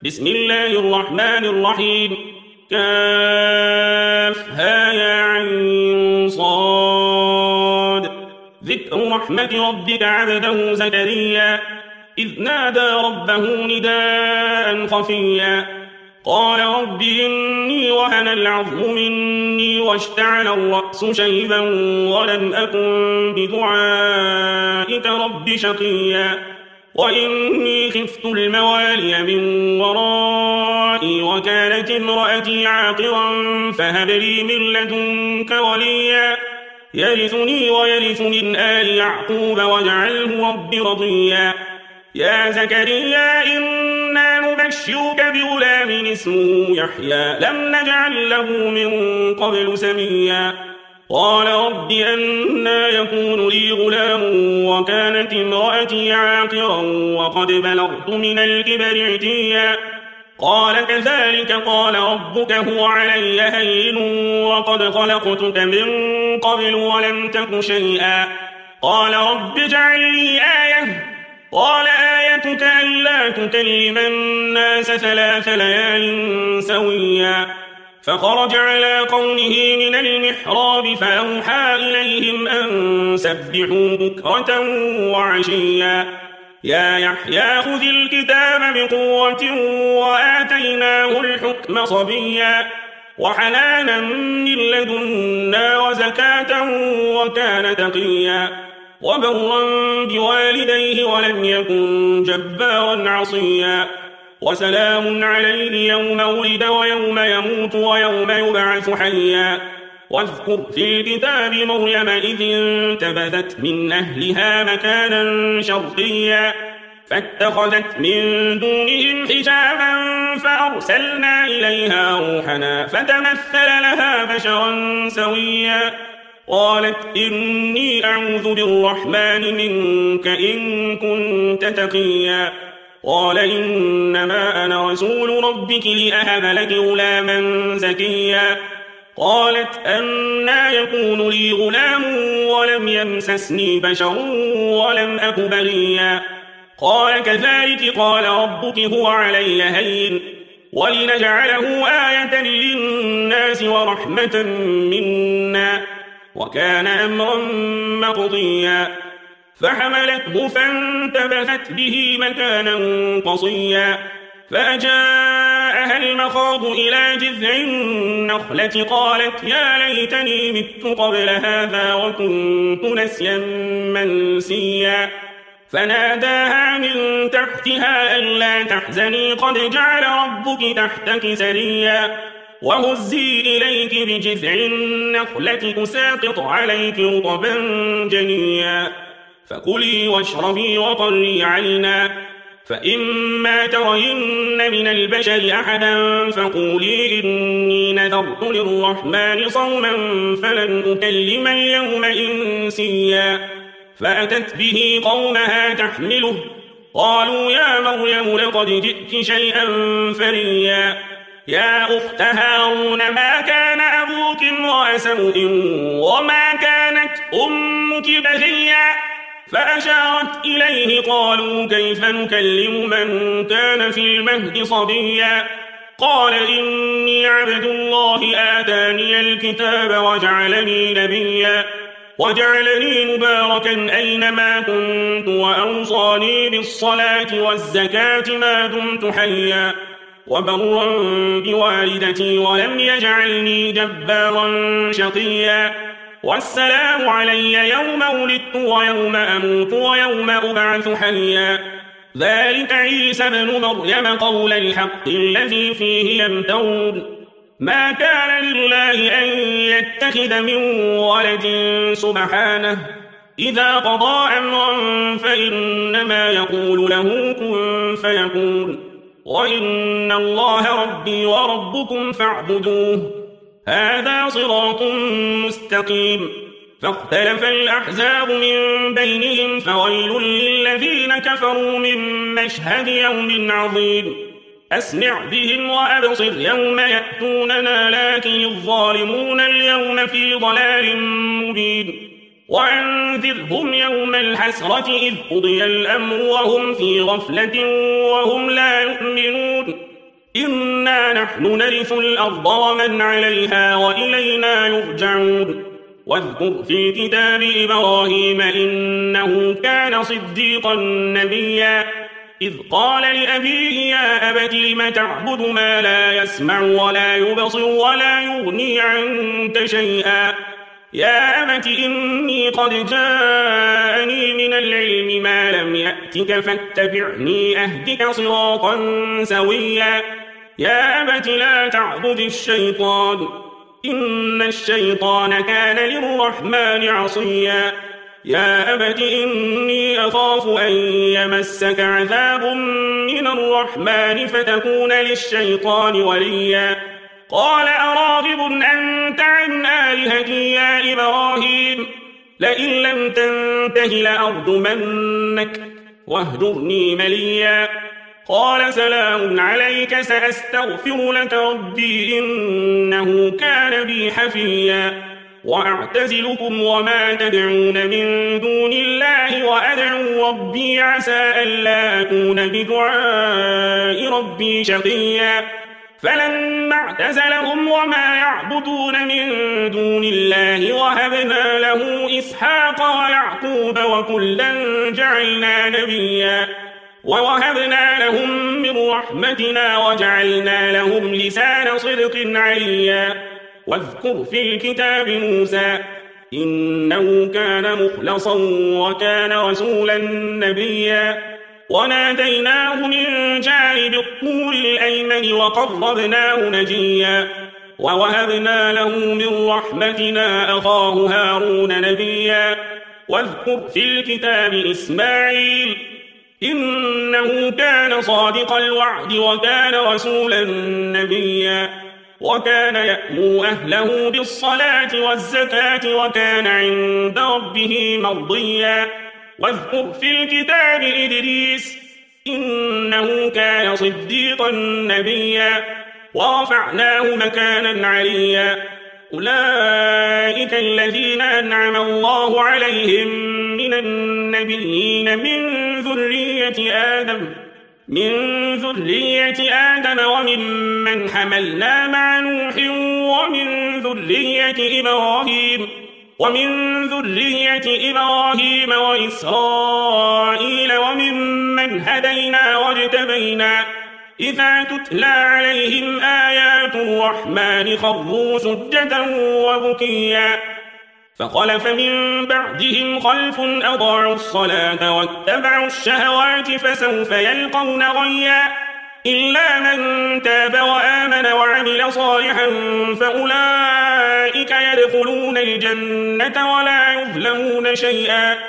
بسم الله الرحمن الرحيم. كافها يا عين صاد. ذكر رحمة ربك عبده زكريا إذ نادى ربه نداء خفيا قال رب إني وهن العظم مني واشتعل الرأس شيبا ولم أكن بدعائك رب شقيا وإني خفت الموالي من ورائي وكانت امرأتي عاقرا فهب لي من لدنك وليا يرثني ويرث من آل يعقوب واجعله رب رضيا. يا زكريا إنا نبشرك بغلام اسمه يحيى لم نجعل له من قبل سميا قال رب أنى يكون لي غلام وكانت امرأتي عاقرا وقد بلغت من الكبر عتيا قال كذلك قال ربك هو علي هين وقد خلقتك من قبل ولم تك شيئا قال رب اجعل لي آية قال آيتك ألا تكلم الناس 3 ليال سويا فخرج على قومه من المحراب فأوحى إليهم أن سبحوا بكرة وعشيا يا يحيى خذ الكتاب بقوة وآتيناه الحكم صبيا وحنانا من لدنا وزكاة وكان تقيا وبرا بوالديه ولم يكن جبارا عصيا وسلام عليه يوم ولد ويوم يموت ويوم يبعث حيا واذكر في الكتاب مريم إذ انتبذت من أهلها مكانا شرقيا فاتخذت من دونهم حجابا فأرسلنا إليها روحنا فتمثل لها بشرا سويا قالت إني أعوذ بالرحمن منك إن كنت تقيا قال إنما أنا رسول ربك لأهب لك غلاما زكيا قالت أنى يكون لي غلام ولم يمسسني بشر ولم أك بغيا قال كذلك قال ربك هو علي هين ولنجعله آية للناس ورحمة منا وكان أمرا مقضيا فحملته فانتبذت به مكانا قصيا فأجاءها المخاض إلى جذع النخلة قالت يا ليتني مت قبل هذا وكنت نسيا منسيا فناداها من تحتها ألا تحزني قد جعل ربك تحتك سريا وهزي إليك بجذع النخلة تساقط عليك رطبا جنيا فكلي واشربي وقري عينا فإما ترين من البشر أحدا فقولي إني نذرت للرحمن صوما فلن أكلم اليوم إنسيا فأتت به قومها تحمله قالوا يا مريم لقد جئت شيئا فريا يا أخت هارون ما كان أبوك امرأ سوء وما كانت أمك بغيا فأشارت إليه قالوا كيف نكلم من كان في المهد صبيا قال إني عبد الله آتاني الكتاب وجعلني نبيا وجعلني مباركا أينما كنت وأوصاني بالصلاة والزكاة ما دمت حيا وبرا بوالدتي ولم يجعلني جبارا شقيا والسلام علي يوم ولدت ويوم أموت ويوم أبعث حيا ذلك عيسى ابن مريم قول الحق الذي فيه يمترون ما كان لله أن يتخذ من ولد سبحانه إذا قضى أمرا فإنما يقول له كن فيكون وإن الله ربي وربكم فاعبدوه هذا صراط مستقيم فاختلف الأحزاب من بينهم فويل للذين كفروا من مشهد يوم عظيم أسمع بهم وأبصر يوم يأتوننا لكن الظالمون اليوم في ضلال مبين وأنذرهم يوم الحسرة إذ قضي الأمر وهم في غفلة وهم لا يؤمنون إنا نحن نرث الأرض ومن عليها وإلينا يرجعون واذكر في الكتاب إبراهيم إنه كان صديقا نبيا إذ قال لأبيه يا أبت لم تعبد ما لا يسمع ولا يبصر ولا يغني عنك شيئا يا أبت إني قد جاءني من العلم ما لم يأتك فاتبعني أهدك صراطا سويا يا أبت لا تعبد الشيطان إن الشيطان كان للرحمن عصيا يا أبت إني أخاف أن يمسك عذاب من الرحمن فتكون للشيطان وليا قال أراغب أنت عن آلهتي يا إبراهيم لئن لم تنته لأرجمنك واهجرني مليا قال سلام عليك سأستغفر لك ربي إنه كان بي حفيا وأعتزلكم وما تدعون من دون الله وأدعو ربي عسى ألا أكون بدعاء ربي شقيا فلما اعتزلهم وما يعبدون من دون الله وهبنا له إسحاق ويعقوب وكلا جعلنا نبيا ووهبنا لهم من رحمتنا وجعلنا لهم لسان صدق عليا واذكر في الكتاب موسى إنه كان مخلصا وكان رسولا نبيا وناديناه من جانب الطور الأيمن وقربناه نجيا ووهبنا له من رحمتنا أخاه هارون نبيا واذكر في الكتاب إسماعيل إنه كان صادق الوعد وكان رسولا نبيا وكان يأمر أهله بالصلاة والزكاة وكان عند ربه مرضيا واذكر في الكتاب إدريس إنه كان صديقا نبيا ورفعناه مكانا عليا أولئك الذين أنعم الله عليهم من النبيين من ذرية آدم وممن حملنا مع نوح ومن ذرية إبراهيم وإسرائيل وممن هدينا واجتبينا إذا تتلى عليهم آيات الرحمن خروا سجدا وبكيا فخلف من بعدهم خلف أضاعوا الصلاة واتبعوا الشهوات فسوف يلقون غيا إلا من تاب وآمن وعمل صالحا فأولئك يدخلون الجنة ولا يظلمون شيئا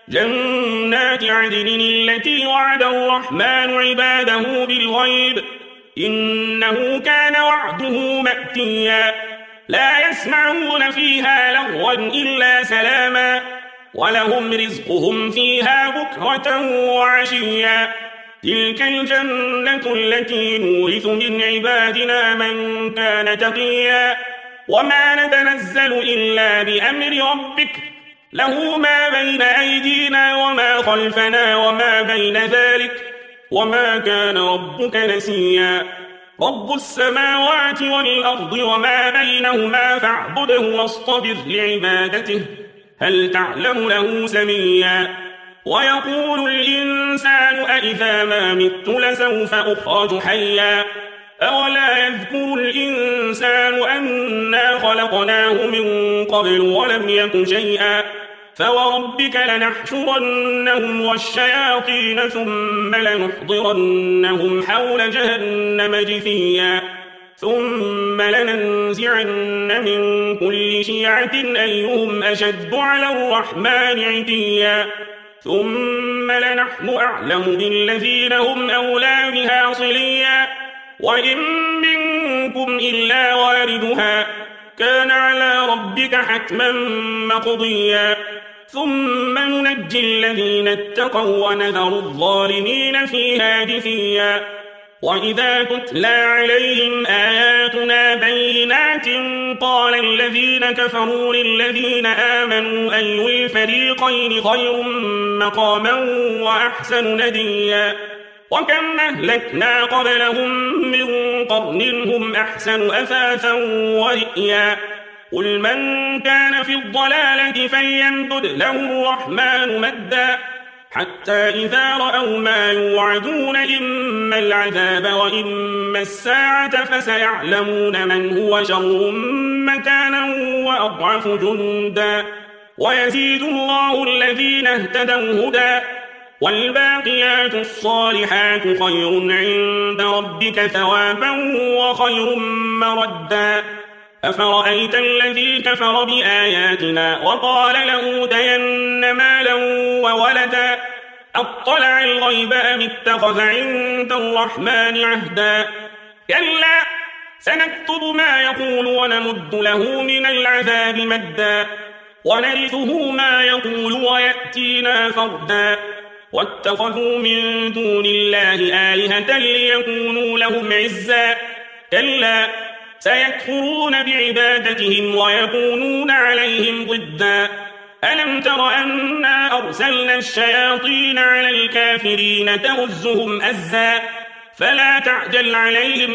جنات عدن التي وعد الرحمن عباده بالغيب إنه كان وعده مأتيا لا يسمعون فيها لغوا إلا سلاما ولهم رزقهم فيها بكرة وعشيا تلك الجنة التي نورث من عبادنا من كان تقيا وما نتنزل إلا بأمر ربك له ما بين أيدينا وما خلفنا وما بين ذلك وما كان ربك نسيا رب السماوات والأرض وما بينهما فاعبده واصطبر لعبادته هل تعلم له سميا ويقول الإنسان أإذا ما مت لسوف أخرج حيا أولا يذكر الإنسان أنا خلقناه من قبل ولم يك شيئا فوربك لنحشرنهم والشياطين ثم لنحضرنهم حول جهنم جثيا ثم لننزعن من كل شيعة أيهم أشد على الرحمن عتيا ثم لنحن أعلم بالذين هم أولى بها صليا وإن منكم إلا واردها كان على ربك حتما مقضيا ثم ننجي الذين اتقوا ونذر الظالمين فيها جثيا وإذا تتلى عليهم آياتنا بينات قال الذين كفروا للذين آمنوا أي الفريقين خير مقاما وأحسن نديا وكم أهلكنا قبلهم من قرن هم أحسن أثاثا ورئيا قل من كان في الضلالة فليمدد له الرحمن مدا حتى إذا رأوا ما يوعدون إما العذاب وإما الساعة فسيعلمون من هو شر مكانا وأضعف جندا ويزيد الله الذين اهتدوا هدى والباقيات الصالحات خير عند ربك ثوابا وخير مردا أفرأيت الذي كفر بآياتنا وقال لأوتين مالا وولدا أطلع الغيب أم اتخذ عند الرحمن عهدا كلا سنكتب ما يقول ونمد له من العذاب مدا ونرثه ما يقول ويأتينا فردا واتخذوا من دون الله آلهة ليكونوا لهم عزا كلا سيكفرون بعبادتهم ويكونون عليهم ضدا ألم تر أنا أرسلنا الشياطين على الكافرين تؤزهم أزا فلا تعجل عليهم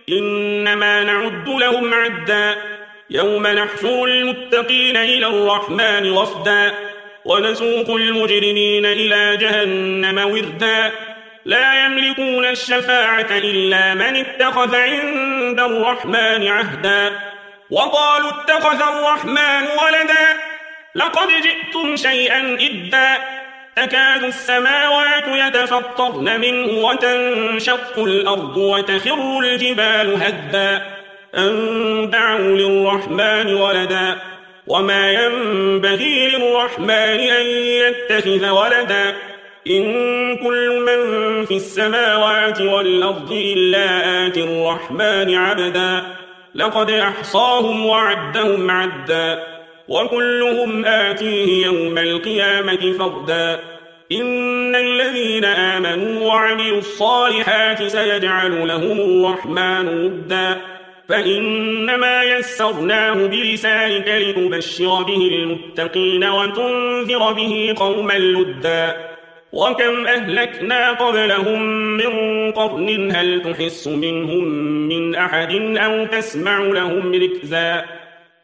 إنما نعد لهم عدا يوم نحشر المتقين إلى الرحمن وفدا ونسوق المجرمين إلى جهنم وردا لا يملكون الشفاعة إلا من اتخذ عند الرحمن عهدا وقالوا اتخذ الرحمن ولدا لقد جئتم شيئا إدا تكاد السماوات يتفطرن منه وتنشق الأرض وتخر الجبال هدا أن دعوا للرحمن ولدا وما ينبغي للرحمن أن يتخذ ولدا إن كل من في السماوات والأرض إلا آتي الرحمن عبدا لقد أحصاهم وعدهم عدا وكلهم آتيه يوم القيامة فردا إن الذين آمنوا وعملوا الصالحات سيجعل لهم الرحمن ودا فإنما يسرناه بلسانك لتبشر به المتقين وتنذر به قوما لدا وكم أهلكنا قبلهم من قرن هل تحس منهم من أحد أو تسمع لهم ركزا